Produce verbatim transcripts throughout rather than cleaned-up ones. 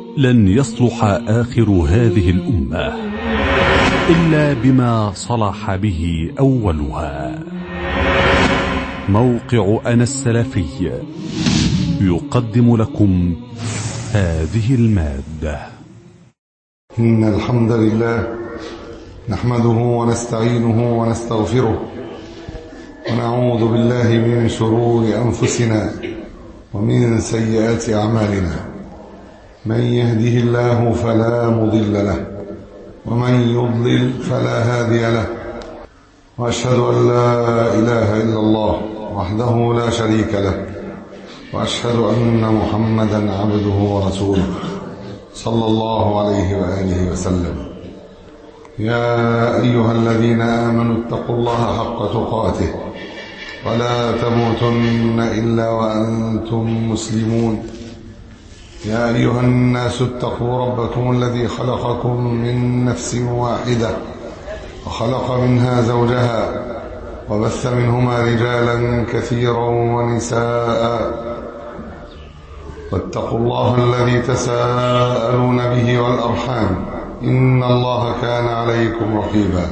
لن يصلح آخر هذه الأمة إلا بما صلح به أولها. موقع أنا السلفي يقدم لكم هذه المادة. إن الحمد لله نحمده ونستعينه ونستغفره ونعوذ بالله من شرور أنفسنا ومن سيئات أعمالنا. من يهده الله فلا مضل له ومن يضلل فلا هادي له، وأشهد أن لا إله إلا الله وحده لا شريك له، وأشهد أن محمدا عبده ورسوله صلى الله عليه وآله وسلم. يا أيها الذين آمنوا اتقوا الله حق تقاته ولا تموتن إلا وأنتم مسلمون. يا أيها الناس اتقوا ربكم الذي خلقكم من نفس واحدة وخلق منها زوجها وبث منهما رجالا كثيرا ونساء، واتقوا الله الذي تساءلون به والأرحام إن الله كان عليكم رقيبا.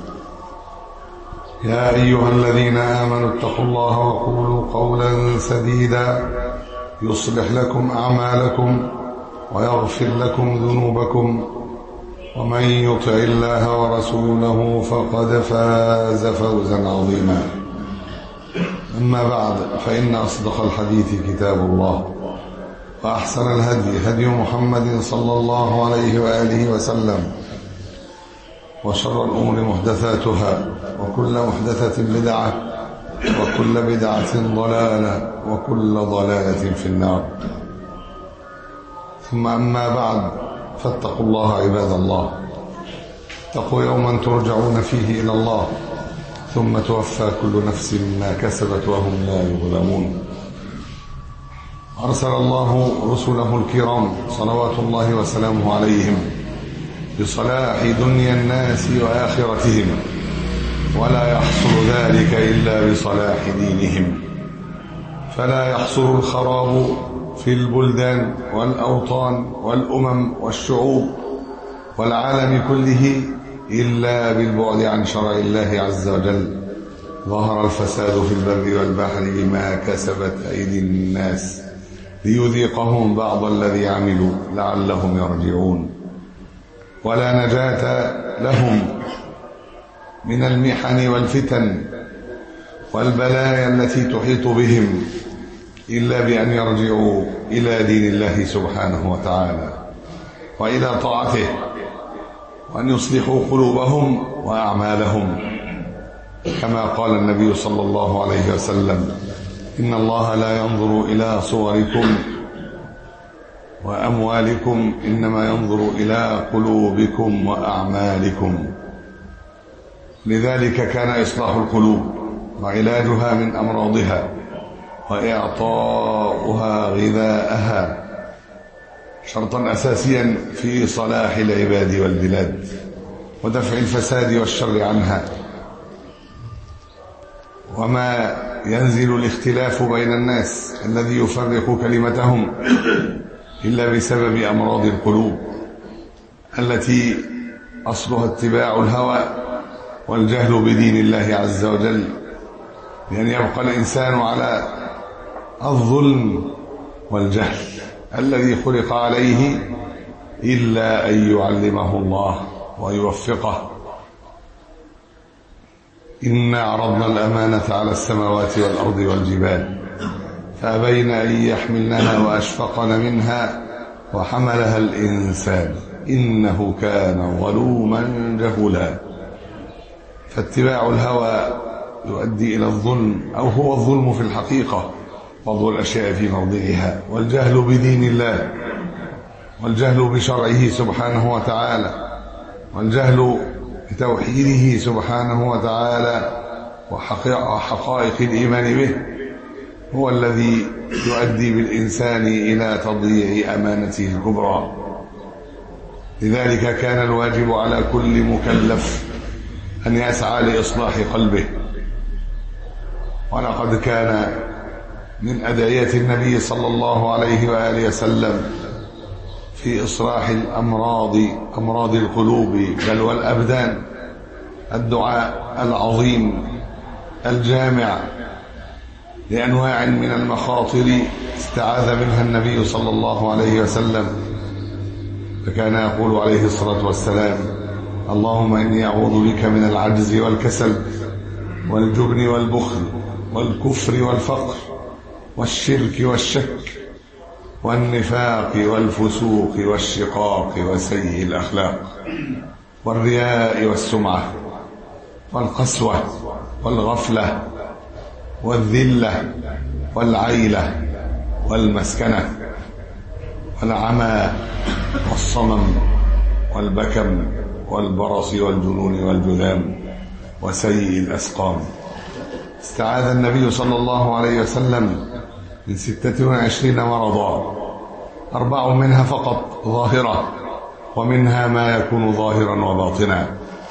يا أيها الذين آمنوا اتقوا الله وقولوا قولا سديدا يصلح لكم أعمالكم ويغفر لكم ذنوبكم، ومن يطع الله ورسوله فقد فاز فوزا عظيما. أما بعد، فإن أصدق الحديث كتاب الله، وأحسن الهدي هدي محمد صلى الله عليه وآله وسلم، وشر الأمور محدثاتها، وكل محدثة بدعة، وكل بدعة ضلالة، وكل ضلالة في النار. ثم أما بعد، فاتقوا الله عباد الله. اتقوا يوما ترجعون فيه إلى الله ثم توفى كل نفس ما كسبت وهم لا يظلمون. أرسل الله رسله الكرام صلوات الله وسلامه عليهم بصلاح دنيا الناس وآخرتهم، ولا يحصل ذلك إلا بصلاح دينهم. فلا يحصل الخراب في البلدان والأوطان والأمم والشعوب والعالم كله إلا بالبعد عن شرع الله عز وجل. ظهر الفساد في البر والبحر بما كسبت أيدي الناس ليذيقهم بعض الذي عملوا لعلهم يرجعون. ولا نجاة لهم من المحن والفتن والبلايا التي تحيط بهم إلا بأن يرجعوا إلى دين الله سبحانه وتعالى وإلى طاعته، وأن يصلحوا قلوبهم وأعمالهم، كما قال النبي صلى الله عليه وسلم: إن الله لا ينظر إلى صوركم وأموالكم، إنما ينظر إلى قلوبكم وأعمالكم. لذلك كان إصلاح القلوب وعلاجها من أمراضها وإعطاؤها غذاءها شرطا أساسيا في صلاح العباد والبلاد ودفع الفساد والشر عنها. وما ينزل الاختلاف بين الناس الذي يفرق كلمتهم إلا بسبب أمراض القلوب التي أصلها اتباع الهوى والجهل بدين الله عز وجل، لأن يبقى الإنسان على الظلم والجهل الذي خلق عليه إلا أن يعلمه الله ويوفقه. إنا عرضنا الأمانة على السماوات والأرض والجبال فأبين أن يحملنها وأشفقن منها وحملها الإنسان إنه كان ظلوما جهولا. فاتباع الهوى يؤدي إلى الظلم، أو هو الظلم في الحقيقة، وضع الأشياء في موضعها، والجهل بدين الله، والجهل بشرعه سبحانه وتعالى، والجهل بتوحيده سبحانه وتعالى وحقائق الإيمان به هو الذي يؤدي بالإنسان إلى تضييع أمانته الكبرى. لذلك كان الواجب على كل مكلف أن يسعى لإصلاح قلبه. ولقد كان من أدعية النبي صلى الله عليه وآله وسلم في إصلاح الأمراض أمراض القلوب بل والأبدان، الدعاء العظيم الجامع لأنواع من المخاطر استعاذ منها النبي صلى الله عليه وسلم، فكان يقول عليه الصلاة والسلام: اللهم إني أعوذ بك من العجز والكسل والجبن والبخل والكفر والفقر والشرك والشك والنفاق والفسوق والشقاق وسيء الأخلاق والرياء والسمعة والقسوة والغفلة والذلة والعيلة والمسكنة والعمى والصمم والبكم والبرص والجنون والجذام وسيء الأسقام. استعاذ النبي صلى الله عليه وسلم من ستة وعشرين مرضا، أربع منها فقط ظاهرة، ومنها ما يكون ظاهرا وباطنا،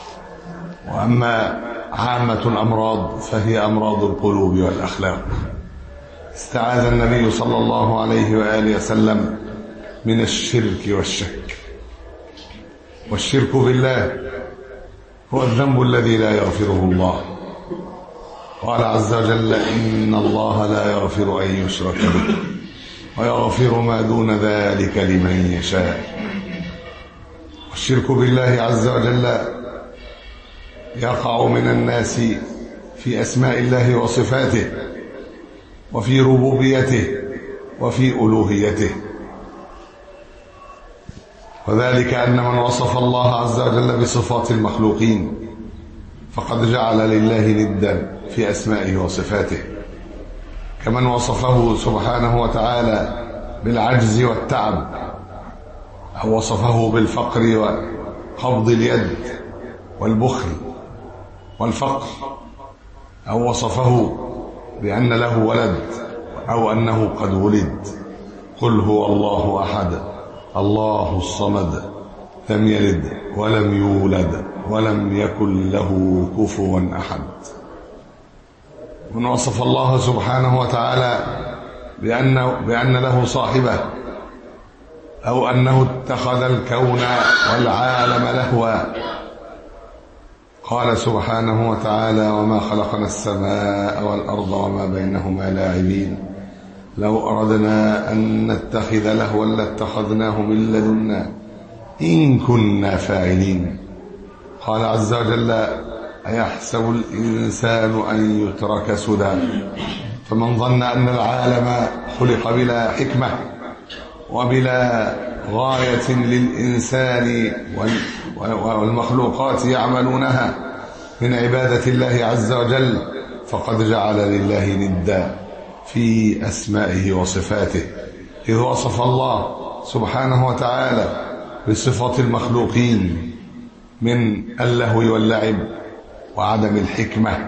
وأما عامة الأمراض فهي أمراض القلوب والأخلاق. استعاذ النبي صلى الله عليه وآله وسلم من الشرك والشك. والشرك بالله هو الذنب الذي لا يغفره الله. قال عز وجل: إن الله لا يغفر أن يشرك به ويغفر ما دون ذلك لمن يشاء. والشرك بالله عز وجل يقع من الناس في أسماء الله وصفاته، وفي ربوبيته، وفي ألوهيته، وذلك أن من وصف الله عز وجل بصفات المخلوقين فقد جعل لله ندا في أسمائه وصفاته، كمن وصفه سبحانه وتعالى بالعجز والتعب، أو وصفه بالفقر وقبض اليد والبخل والفقر، أو وصفه بأن له ولد أو أنه قد ولد. قل هو الله أحد الله الصمد لم يلد ولم يولد ولم يكن له كفوا أحد. من وصف الله سبحانه وتعالى بأن, بأن له صاحبة، أو أنه اتخذ الكون والعالم لهوا. قال سبحانه وتعالى: وما خلقنا السماء والأرض وما بينهما لاعبين لو أردنا أن نتخذ لهوا لاتخذناه من لدنا إن كنا فاعلين. قال عز وجل: أيحسب الإنسان أن يترك سدى. فمن ظن أن العالم خلق بلا حكمة وبلا غاية للإنسان والمخلوقات يعملونها من عبادة الله عز وجل فقد جعل لله ندا في أسمائه وصفاته، إذ وصف الله سبحانه وتعالى بصفات المخلوقين من اللهو واللعب وعدم الحكمة.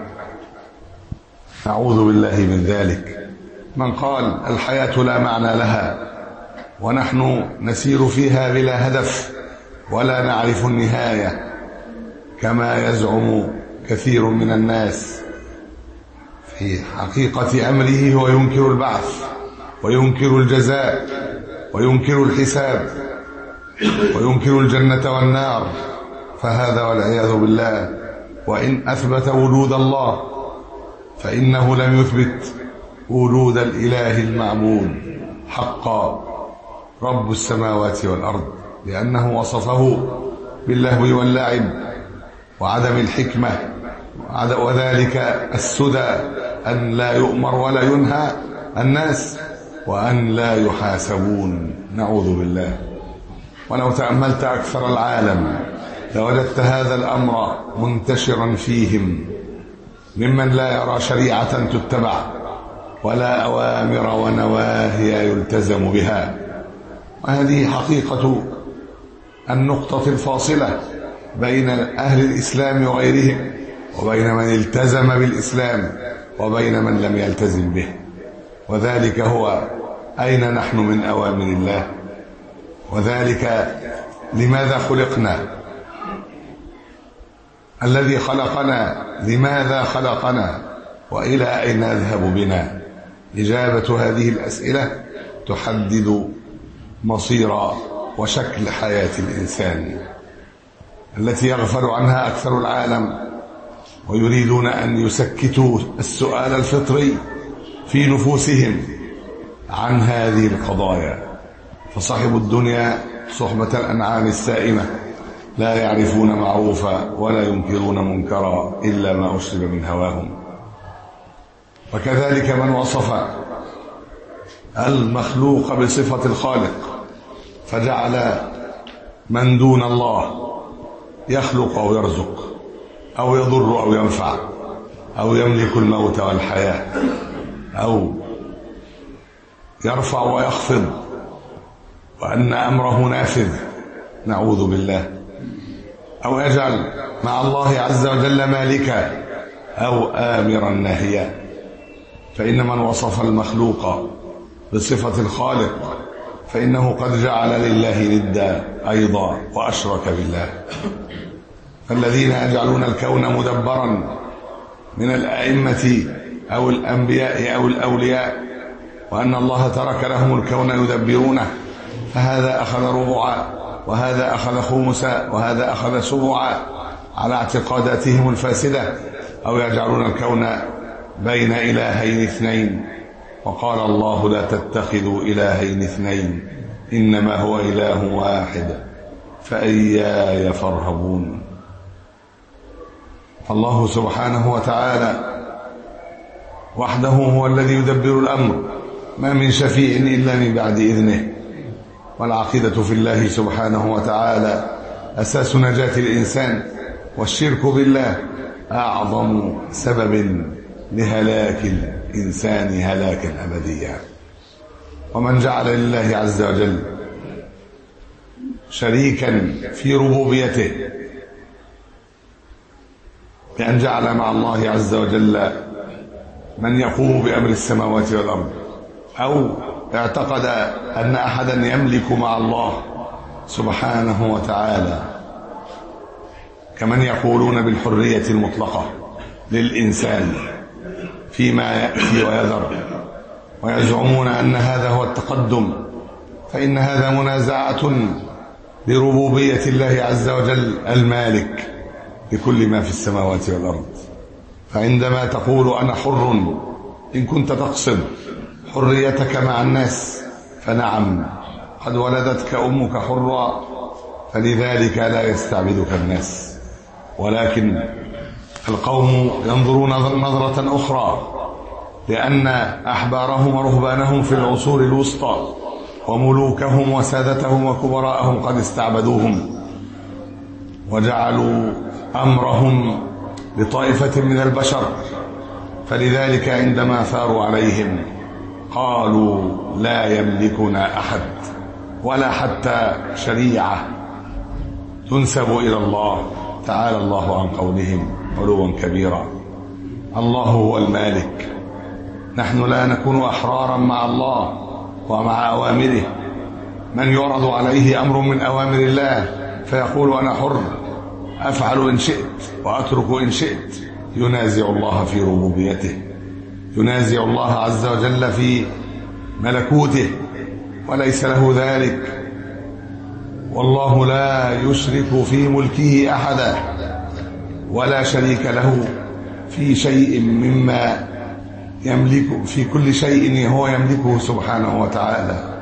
نعوذ بالله من ذلك. من قال الحياة لا معنى لها ونحن نسير فيها بلا هدف ولا نعرف النهاية كما يزعم كثير من الناس، في حقيقة أمره هو ينكر البعث وينكر الجزاء وينكر الحساب وينكر الجنة والنار، فهذا والعياذ بالله وإن أثبت وجود الله فإنه لم يثبت وجود الإله المعبود حقا رب السماوات والأرض، لأنه وصفه باللهو واللعب وعدم الحكمة، وذلك السدى أن لا يؤمر ولا ينهى الناس وأن لا يحاسبون. نعوذ بالله. ولو تأملت أكثر العالم لوجدت هذا الأمر منتشرا فيهم، ممن لا يرى شريعة تتبع ولا أوامر ونواهي يلتزم بها. وهذه حقيقة النقطة الفاصلة بين أهل الإسلام وغيرهم، وبين من التزم بالإسلام وبين من لم يلتزم به. وذلك هو أين نحن من أوامر الله، وذلك لماذا خلقنا، الذي خلقنا لماذا خلقنا، وإلى أين يذهب بنا. إجابة هذه الأسئلة تحدد مصير وشكل حياة الإنسان التي يغفل عنها أكثر العالم، ويريدون أن يسكتوا السؤال الفطري في نفوسهم عن هذه القضايا. فصاحب الدنيا صحبة الأنعام السائمة، لا يعرفون معروفا ولا ينكرون منكرا إلا ما أشرب من هواهم. وكذلك من وصف المخلوق بصفة الخالق فجعل من دون الله يخلق أو يرزق أو يضر أو ينفع أو يملك الموت والحياة أو يرفع ويخفض، وأن أمره نافذ، نعوذ بالله، أو يجعل مع الله عز وجل مالكا أو آمرا ناهيا. فإن من وصف المخلوق بصفة الخالق فإنه قد جعل لله ندا أيضا وأشرك بالله. فالذين يجعلون الكون مدبرا من الأئمة أو الأنبياء أو الأولياء، وأن الله ترك لهم الكون يدبرونه، فهذا أخذ ربعا وهذا أخذ خمسا وهذا أخذ سبعا على اعتقاداتهم الفاسدة، أو يجعلون الكون بين إلهين اثنين، وقال الله لا تتخذوا إلهين اثنين إنما هو إله واحد فإياي فارهبون. فالله سبحانه وتعالى وحده هو الذي يدبر الأمر، ما من شفيع إلا من بعد إذنه. والعقيدة في الله سبحانه وتعالى أساس نجاة الإنسان، والشرك بالله أعظم سبب لهلاك الإنسان هلاكا أبديا. ومن جعل لله عز وجل شريكا في ربوبيته بأن جعل مع الله عز وجل من يقوم بأمر السماوات والأرض، أو اعتقد أن أحدا يملك مع الله سبحانه وتعالى، كمن يقولون بالحرية المطلقة للإنسان فيما يأتي ويذر، ويزعمون أن هذا هو التقدم، فإن هذا منازعة بربوبية الله عز وجل المالك لكل ما في السماوات والأرض. فعندما تقول أنا حر إن كنت تقصد حريتك مع الناس، فنعم قد ولدتك أمك حرة، فلذلك لا يستعبدك الناس. ولكن القوم ينظرون نظرة أخرى، لأن أحبارهم ورهبانهم في العصور الوسطى وملوكهم وسادتهم وكبراءهم قد استعبدوهم وجعلوا أمرهم لطائفة من البشر، فلذلك عندما ثاروا عليهم قالوا لا يملكنا أحد ولا حتى شريعة تنسب إلى الله. تعالى الله عن قولهم علوا كبيرا. الله هو المالك، نحن لا نكون أحرارا مع الله ومع أوامره. من يعرض عليه أمر من أوامر الله فيقول أنا حر، أفعل إن شئت وأترك إن شئت، ينازع الله في ربوبيته، ينازع الله عز وجل في ملكوته، وليس له ذلك. والله لا يشرك في ملكه أحدا ولا شريك له في شيء مما يملك، في كل شيء هو يملكه سبحانه وتعالى.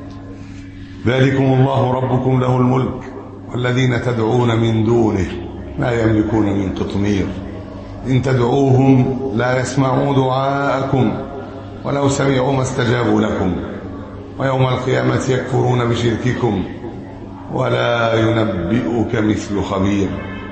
ذلكم الله ربكم له الملك والذين تدعون من دونه ما يملكون من قطمير إن تدعوهم لا يسمعوا دعاءكم ولو سمعوا ما استجابوا لكم ويوم القيامة يكفرون بشرككم ولا ينبئك مثل خبير.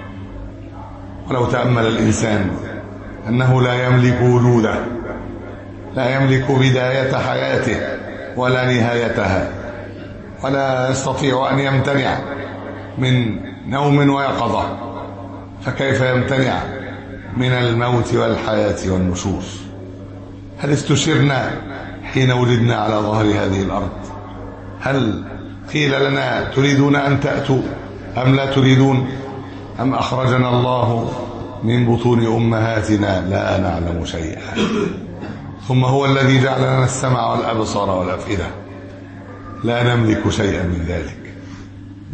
ولو تأمل الإنسان أنه لا يملك وجوده، لا يملك بداية حياته ولا نهايتها، ولا يستطيع أن يمتنع من نوم ويقظة، فكيف يمتنع من الموت والحياة والنشور؟ هل استشرنا حين ولدنا على ظهر هذه الأرض؟ هل قيل لنا تريدون أن تأتوا أم لا تريدون؟ أم أخرجنا الله من بطون أمهاتنا لا نعلم شيئا؟ ثم هو الذي جعل لنا السمع والأبصار والأفئدة، لا نملك شيئا من ذلك.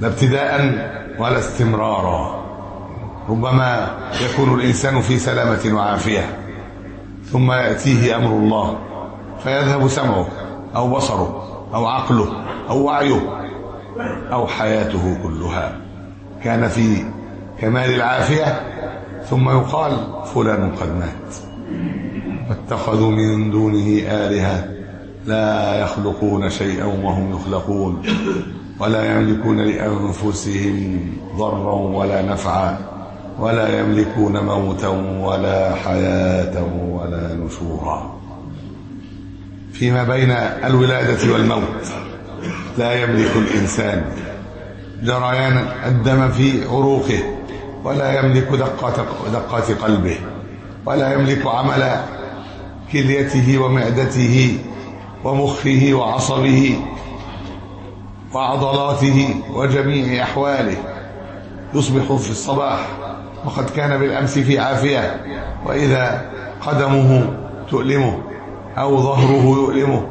لا ابتداء ولا استمرارا. ربما يكون الإنسان في سلامة وعافية ثم يأتيه أمر الله فيذهب سمعه أو بصره أو عقله أو وعيه أو حياته كلها. كان في كمال العافية ثم يقال فلان قد مات، فاتخذوا من دونه آلهة لا يخلقون شيئا وهم يخلقون ولا يملكون لأنفسهم ضرا ولا نفعا ولا يملكون موتا ولا حياة ولا نشورا. فيما بين الولادة والموت لا يملك الإنسان جريان الدم في عروقه ولا يملك دقات دقات قلبه ولا يملك عمل كليته ومعدته ومخه وعصبه وعضلاته وجميع أحواله. يصبح في الصباح وقد كان بالأمس في عافية، وإذا قدمه تؤلمه أو ظهره يؤلمه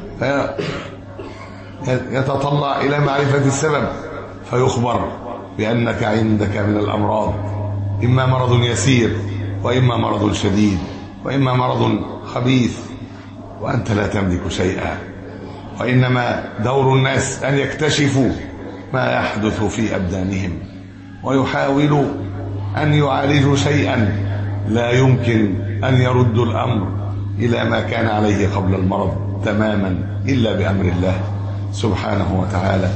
يتطلع إلى معرفة السبب فيخبر بأنك عندك من الأمراض إما مرض يسير وإما مرض شديد وإما مرض خبيث وأنت لا تملك شيئا. وإنما دور الناس أن يكتشفوا ما يحدث في أبدانهم ويحاولوا أن يعالجوا شيئا لا يمكن أن يردوا الأمر إلى ما كان عليه قبل المرض تماما إلا بأمر الله سبحانه وتعالى.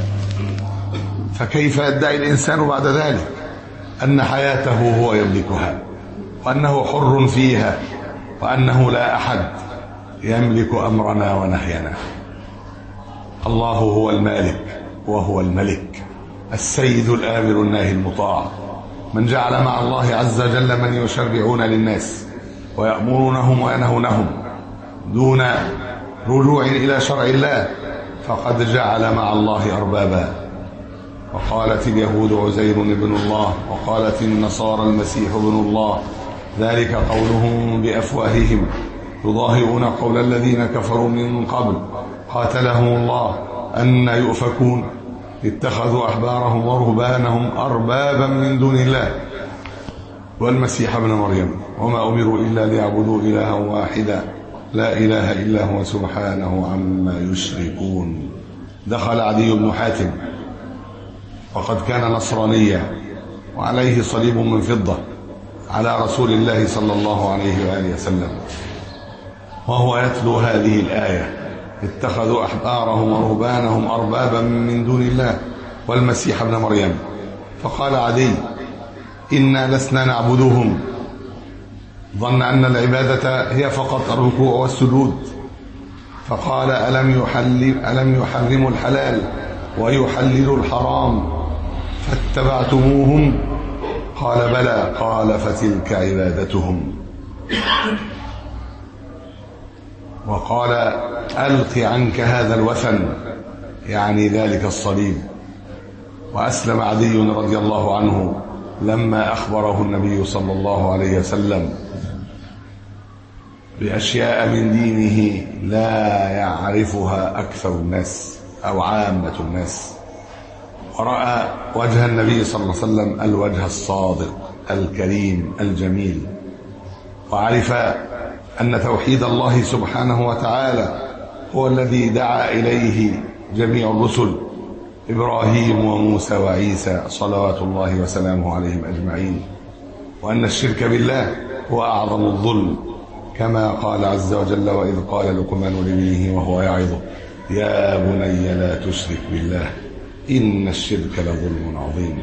فكيف يدعي الإنسان بعد ذلك أن حياته هو يملكها وأنه حر فيها وأنه لا أحد يملك أمرنا ونهينا؟ الله هو المالك وهو الملك، السيد الآمر الناهي المطاع، من جعل مع الله عز وجل من يشرعون للناس ويأمرونهم وينهونهم دون رجوع إلى شرع الله فقد جعل مع الله أربابا. وقالت اليهود عزير ابن الله وقالت النصارى المسيح ابن الله، ذلك قولهم بأفواههم يضاهئون قول الذين كفروا من قبل قاتلهم الله أن يؤفكون اتخذوا أحبارهم ورهبانهم أربابا من دون الله والمسيح ابن مريم وما أمروا إلا ليعبدوا إلها واحدا لا إله إلا هو سبحانه عما يشركون. دخل عدي بن حاتم وقد كان نصرانيا وعليه صليب من فضة على رسول الله صلى الله عليه وآله وسلم وهو يتلو هذه الآية اتخذوا أحبارهم ورهبانهم أربابا من دون الله والمسيح ابن مريم. فقال عدي إنا لسنا نعبدهم، ظن أن العبادة هي فقط الركوع والسجود. فقال ألم يحلم ألم يحرموا الحلال ويحللوا الحرام فاتبعتموهم؟ قال بلى. قال فتلك عبادتهم. وقال ألق عنك هذا الوثن، يعني ذلك الصليب. وأسلم عدي رضي الله عنه لما أخبره النبي صلى الله عليه وسلم بأشياء من دينه لا يعرفها أكثر الناس أو عامة الناس، ورأى وجه النبي صلى الله عليه وسلم الوجه الصادق الكريم الجميل، وعرف أن توحيد الله سبحانه وتعالى هو الذي دعا إليه جميع الرسل إبراهيم وموسى وعيسى صلوات الله وسلامه عليهم أجمعين، وأن الشرك بالله هو أعظم الظلم، كما قال عز وجل وإذ قال لقمان لابنه وهو يعظه يا بني لا تشرك بالله إن الشرك لظلم عظيم.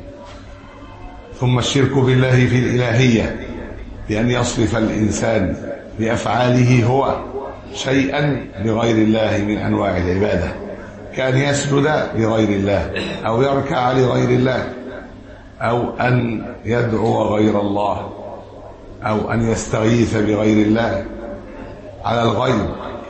ثم الشرك بالله في الإلهية بأن يصرف الإنسان بأفعاله هو شيئا لغير الله من أنواع العبادة، كأن يسجد لغير الله أو يركع لغير الله أو أن يدعو غير الله أو أن يستغيث بغير الله على الغيب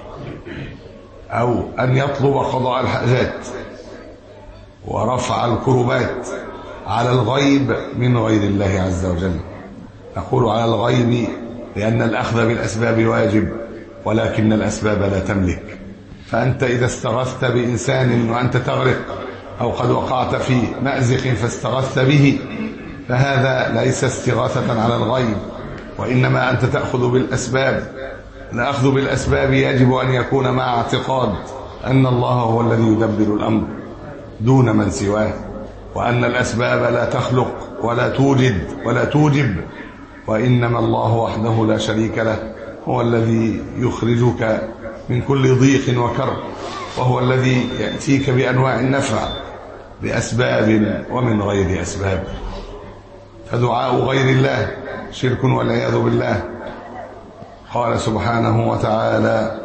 أو أن يطلب قضاء الحاجات ورفع الكربات على الغيب من غير الله عز وجل. نقول على الغيب لأن الأخذ بالأسباب واجب، ولكن الأسباب لا تملك. فأنت إذا استغثت بإنسان وأنت تغرق أو قد وقعت في مأزق فاستغثت به، فهذا ليس استغاثة على الغيب، وإنما أنت تأخذ بالأسباب. الأخذ بالأسباب يجب أن يكون مع اعتقاد أن الله هو الذي يدبر الأمر دون من سواه، وأن الأسباب لا تخلق ولا توجد ولا توجب، وإنما الله وحده لا شريك له هو الذي يخرجك من كل ضيق وكرب، وهو الذي يأتيك بأنواع النفع بأسباب ومن غير أسباب. فدعاء غير الله شرك والعياذ بالله. قال سبحانه وتعالى: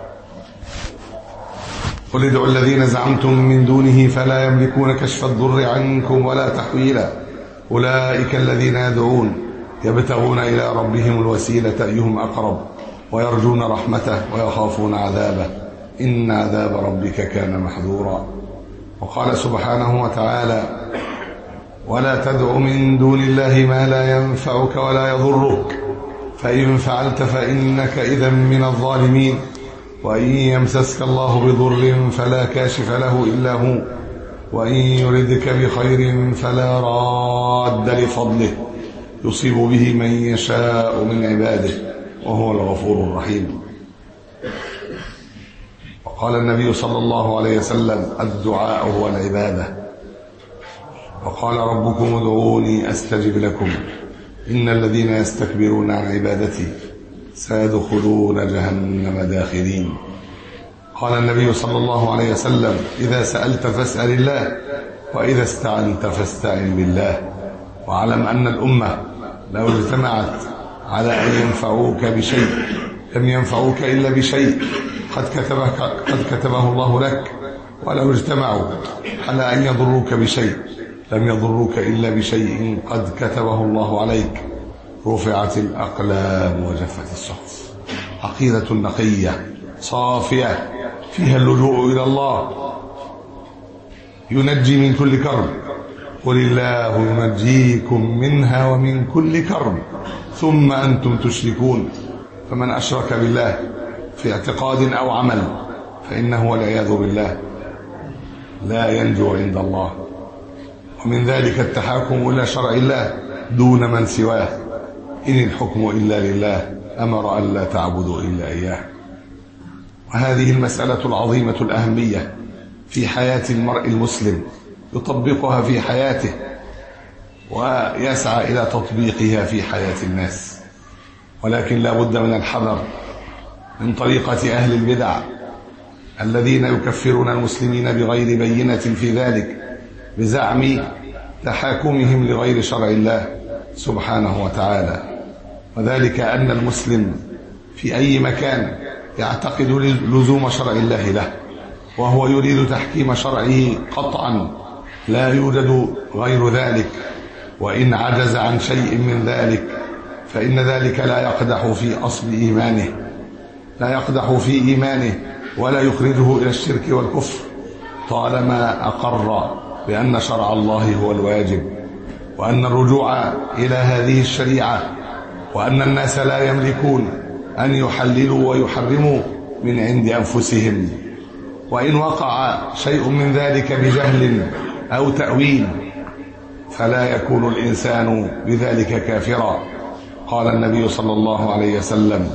قل ادعوا الذين زعمتم من دونه فلا يملكون كشف الضر عنكم ولا تحويلا أولئك الذين يدعون يبتغون إلى ربهم الوسيلة أيهم أقرب ويرجون رحمته ويخافون عذابه إن عذاب ربك كان محذورا. وقال سبحانه وتعالى: ولا تدع من دون الله ما لا ينفعك ولا يضرك فإن فعلت فإنك إذا من الظالمين وإن يمسسك الله بضر فلا كاشف له إلا هو وإن يردك بخير فلا راد لفضله يصيب به من يشاء من عباده وهو الغفور الرحيم. وقال النبي صلى الله عليه وسلم: الدعاء هو العبادة. وقال ربكم ادعوني أستجب لكم إن الذين يستكبرون عن عبادتي سيدخلون جهنم داخرين. قال النبي صلى الله عليه وسلم: إذا سألت فاسأل الله وإذا استعنت فاستعن بالله. واعلم أن الأمة لو اجتمعت على أن ينفعوك بشيء لم ينفعوك إلا بشيء قد كتبه, قد كتبه الله لك، ولو اجتمعوا على أن يضروك بشيء لم يضروك إلا بشيء قد كتبه الله عليك. رفعت الأقلام وجفت الصحف. عقيدة نقية صافية فيها اللجوء إلى الله ينجي من كل كرب. قل الله ينجيكم منها ومن كل كرب ثم أنتم تشركون. فمن أشرك بالله في اعتقاد أو عمل فإنه والعياذ بالله لا ينجو عند الله. ومن ذلك التحاكم إلى شرع الله دون من سواه. إن الحكم إلا لله أمر أن لا تعبدوا إلا إياه. وهذه المسألة العظيمة الأهمية في حياة المرء المسلم يطبقها في حياته ويسعى إلى تطبيقها في حياة الناس، ولكن لا بد من الحذر من طريقة أهل البدع الذين يكفرون المسلمين بغير بينة في ذلك بزعم تحاكمهم لغير شرع الله سبحانه وتعالى. وذلك أن المسلم في أي مكان يعتقد لزوم شرع الله له وهو يريد تحكيم شرعه قطعا لا يوجد غير ذلك، وإن عجز عن شيء من ذلك فإن ذلك لا يقدح في أصل إيمانه لا يقدح في إيمانه ولا يخرجه إلى الشرك والكفر طالما أقر بأن شرع الله هو الواجب، وأن الرجوع إلى هذه الشريعة، وأن الناس لا يملكون أن يحللوا ويحرموا من عند أنفسهم. وإن وقع شيء من ذلك بجهل أو تأويل فلا يكون الإنسان بذلك كافرا. قال النبي صلى الله عليه وسلم: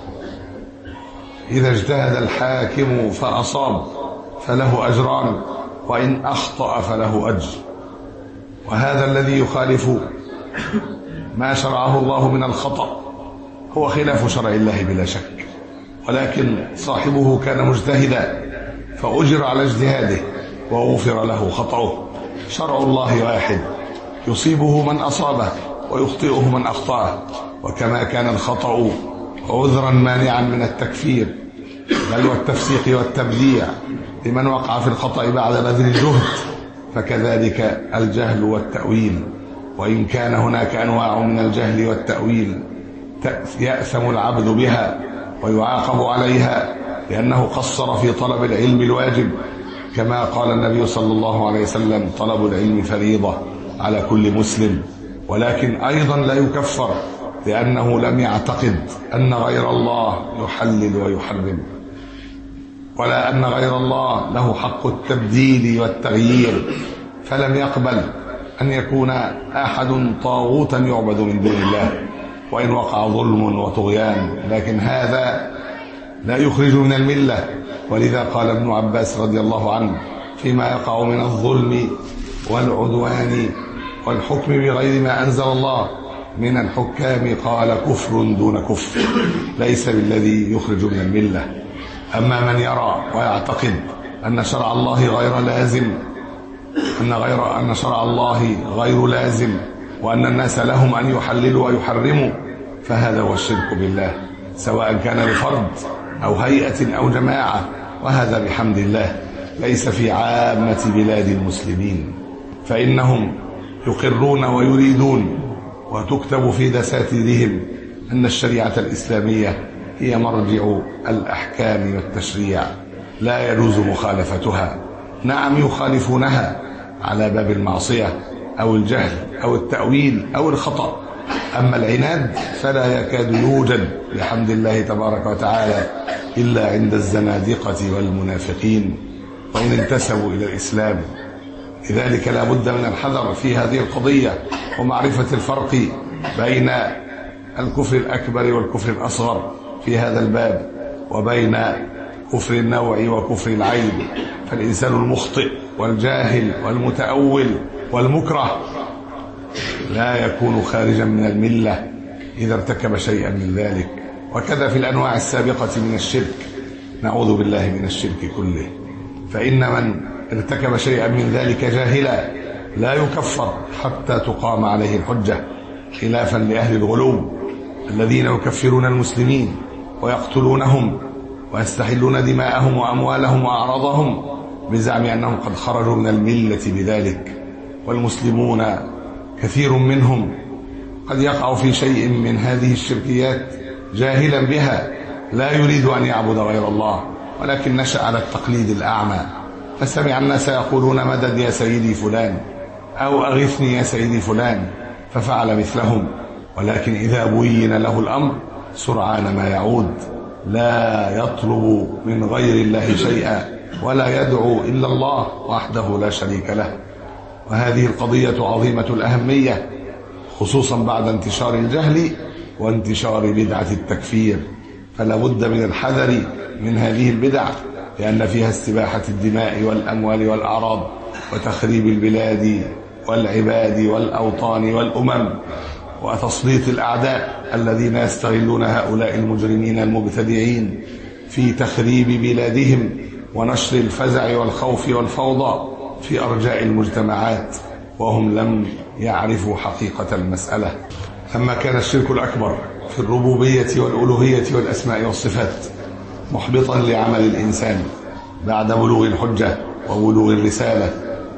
إذا اجتهد الحاكم فأصاب فله أجران وإن أخطأ فله أجر. وهذا الذي يخالف ما شرعه الله من الخطأ هو خلاف شرع الله بلا شك، ولكن صاحبه كان مجتهدا فأجر على اجتهاده وغفر له خطأه. شرع الله واحد يصيبه من أصابه ويخطئه من أخطأه، وكما كان الخطأ عذرا مانعا من التكفير بل والتفسيق والتبديع لمن وقع في الخطأ بعد بذل الجهد، فكذلك الجهل والتأويل. وإن كان هناك أنواع من الجهل والتأويل يأثم العبد بها ويعاقب عليها لأنه قصر في طلب العلم الواجب، كما قال النبي صلى الله عليه وسلم: طلب العلم فريضة على كل مسلم. ولكن أيضا لا يكفر لأنه لم يعتقد أن غير الله يحلل ويحرم. ولا أن غير الله له حق التبديل والتغيير، فلم يقبل أن يكون أحد طاغوتا يعبد من دون الله وإن وقع ظلم وطغيان، لكن هذا لا يخرج من الملة. ولذا قال ابن عباس رضي الله عنه فيما يقع من الظلم والعدوان والحكم بغير ما أنزل الله من الحكام، قال كفر دون كفر ليس بالذي يخرج من الملة. أما من يرى ويعتقد أن شرع الله غير لازم أن غير أن شرع الله غير لازم وأن الناس لهم أن يحللوا ويحرموا، فهذا هو الشرك بالله، سواء كان بفرد أو هيئة أو جماعة، وهذا بحمد الله ليس في عامة بلاد المسلمين، فإنهم يقرون ويريدون وتكتب في دساتيرهم أن الشريعة الإسلامية هي مرجع الأحكام والتشريع، لا يجوز مخالفتها. نعم يخالفونها على باب المعصية أو الجهل أو التأويل أو الخطأ، أما العناد فلا يكاد يوجد بحمد الله تبارك وتعالى إلا عند الزنادقة والمنافقين وإن انتسبوا إلى الإسلام. لذلك لا بد من الحذر في هذه القضية ومعرفة الفرق بين الكفر الأكبر والكفر الأصغر في هذا الباب، وبين كفر النوع وكفر العين. فالإنسان المخطئ والجاهل والمتأول والمكره لا يكون خارجا من الملة إذا ارتكب شيئا من ذلك. وكذا في الأنواع السابقة من الشرك، نعوذ بالله من الشرك كله. فإن من ارتكب شيئا من ذلك جاهلا لا يكفر حتى تقام عليه الحجة، خلافا لأهل الغلو الذين يكفرون المسلمين ويقتلونهم ويستحلون دماءهم وأموالهم وأعراضهم بزعم أنهم قد خرجوا من الملة بذلك. والمسلمون كثير منهم قد يقع في شيء من هذه الشركيات جاهلا بها، لا يريد أن يعبد غير الله، ولكن نشأ على التقليد الأعمى، فسمع الناس يقولون مدد يا سيدي فلان أو أغثني يا سيدي فلان ففعل مثلهم. ولكن إذا بين له الأمر سرعان ما يعود، لا يطلب من غير الله شيئا ولا يدعو إلا الله وحده لا شريك له. وهذه القضية عظيمة الأهمية، خصوصا بعد انتشار الجهل وانتشار بدعة التكفير، فلا بد من الحذر من هذه البدع، لأن فيها استباحة الدماء والأموال والأعراض وتخريب البلاد والعباد والأوطان والأمم، وتسليط الأعداء الذين يستغلون هؤلاء المجرمين المبتدعين في تخريب بلادهم ونشر الفزع والخوف والفوضى في أرجاء المجتمعات، وهم لم يعرفوا حقيقة المسألة. أما كان الشرك الأكبر في الربوبية والألوهية والأسماء والصفات محبطا لعمل الإنسان بعد بلوغ الحجة وبلوغ الرسالة،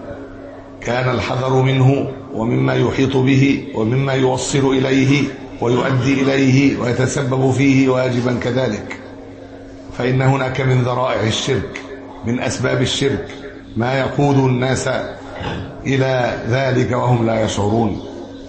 كان الحذر منه ومما يحيط به ومما يوصل إليه ويؤدي إليه ويتسبب فيه واجبا كذلك. فإن هناك من ذرائع الشرك، من أسباب الشرك، ما يقود الناس إلى ذلك وهم لا يشعرون.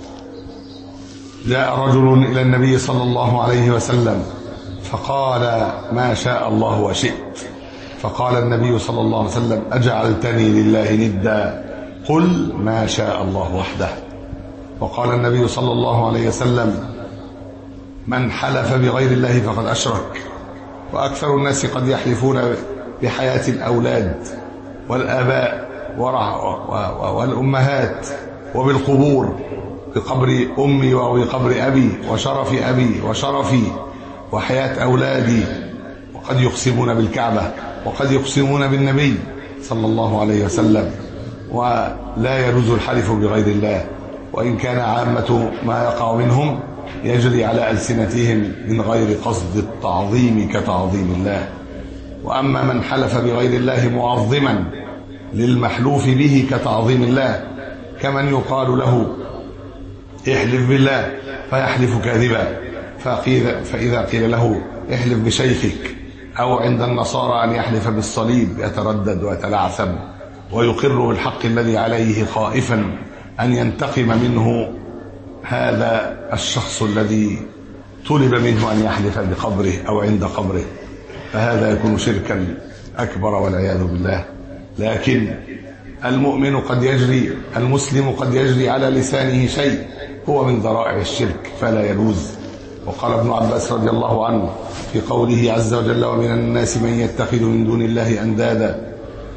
جاء رجل إلى النبي صلى الله عليه وسلم فقال ما شاء الله وشئت، فقال النبي صلى الله عليه وسلم أجعلتني لله ندا، قل ما شاء الله وحده. وقال النبي صلى الله عليه وسلم من حلف بغير الله فقد أشرك. وأكثر الناس قد يحلفون بحياة الأولاد والآباء والأمهات وبالقبور، بقبر أمي وبقبر أبي وشرف أبي وشرفي وحياة أولادي، وقد يقسمون بالكعبة وقد يقسمون بالنبي صلى الله عليه وسلم. ولا يجوز الحلف بغير الله، وإن كان عامة ما يقع منهم يجري على ألسنتهم من غير قصد التعظيم كتعظيم الله. وأما من حلف بغير الله معظما للمحلوف به كتعظيم الله، كمن يقال له احلف بالله فيحلف كاذبا، فإذا قيل له احلف بشيخك، أو عند النصارى أن يحلف بالصليب يتردد ويتلعثم ويقر بالحق الذي عليه خائفا أن ينتقم منه هذا الشخص الذي طلب منه أن يحلف بقبره أو عند قبره، فهذا يكون شركا أكبر والعياذ بالله. لكن المؤمن قد يجري المسلم قد يجري على لسانه شيء هو من ذرائع الشرك فلا يجوز. وقال ابن عباس رضي الله عنه في قوله عز وجل: ومن الناس من يتخذ من دون الله أندادا،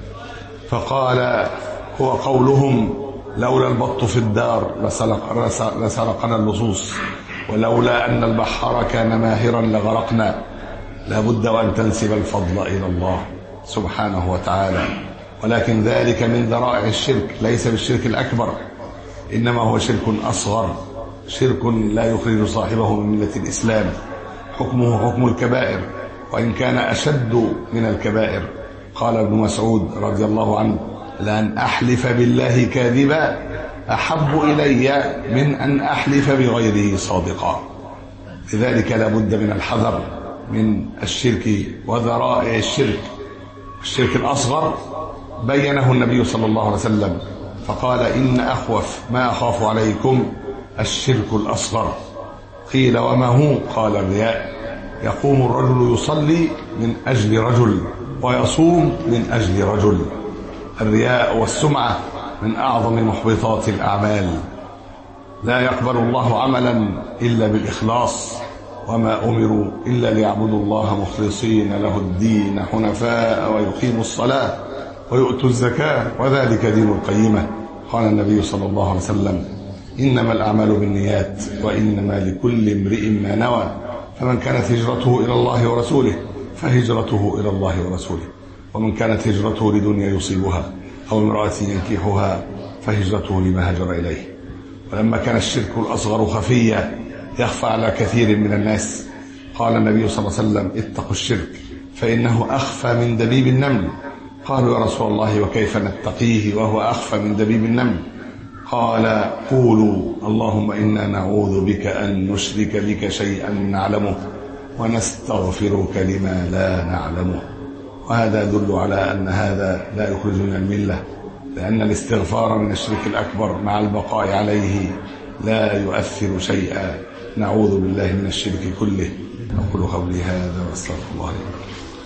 فقال هو قولهم: لولا البط في الدار لسرق لسرقنا اللصوص، ولولا أن البحار كان ماهرا لغرقنا. لا بد وأن تنسب الفضل إلى الله سبحانه وتعالى، ولكن ذلك من ذرائع الشرك، ليس بالشرك الأكبر، إنما هو شرك أصغر، شرك لا يخرج صاحبه من ملة الإسلام، حكمه حكم الكبائر وإن كان أشد من الكبائر. قال ابن مسعود رضي الله عنه: لأن أحلف بالله كاذبا أحب إلي من أن أحلف بغيره صادقا. لذلك لا بد من الحذر من الشرك وذرائع الشرك. الشرك الأصغر بينه النبي صلى الله عليه وسلم فقال: إن أخوف ما أخاف عليكم الشرك الأصغر. قيل: وما هو؟ قال: الرياء. يقوم الرجل يصلي من أجل رجل ويصوم من أجل رجل. الرياء والسمعة من أعظم محبطات الأعمال. لا يقبل الله عملا إلا بالإخلاص، وما أمروا إلا ليعبدوا الله مخلصين له الدين حنفاء ويقيموا الصلاة ويؤتوا الزكاة وذلك دين القيمة. قال النبي صلى الله عليه وسلم: إنما الأعمال بالنيات وإنما لكل امرئ ما نوى، فمن كانت هجرته إلى الله ورسوله فهجرته إلى الله ورسوله، ومن كانت هجرته لدنيا يصيبها أو امرأة ينكحها فهجرته لما هاجر إليه. ولما كان الشرك الأصغر خفيا يخفى على كثير من الناس، قال النبي صلى الله عليه وسلم: اتقوا الشرك فإنه أخفى من دبيب النمل. قالوا: يا رسول الله وكيف نتقيه وهو أخفى من دبيب النمل؟ قال: قولوا اللهم إنا نعوذ بك أن نشرك بك شيئا نعلمه ونستغفرك لما لا نعلمه. وهذا يدل على أن هذا لا يخرج من الملة، لأن الاستغفار من الشرك الأكبر مع البقاء عليه لا يؤثر شيئا. نعوذ بالله من الشرك كله. أقول قولي هذا وأستغفر الله لي.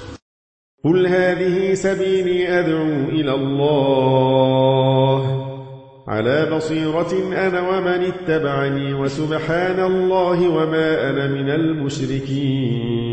قل هذه سبيلي أدعو إلى الله على بصيرة أنا ومن اتبعني، وسبحان الله وما أنا من المشركين.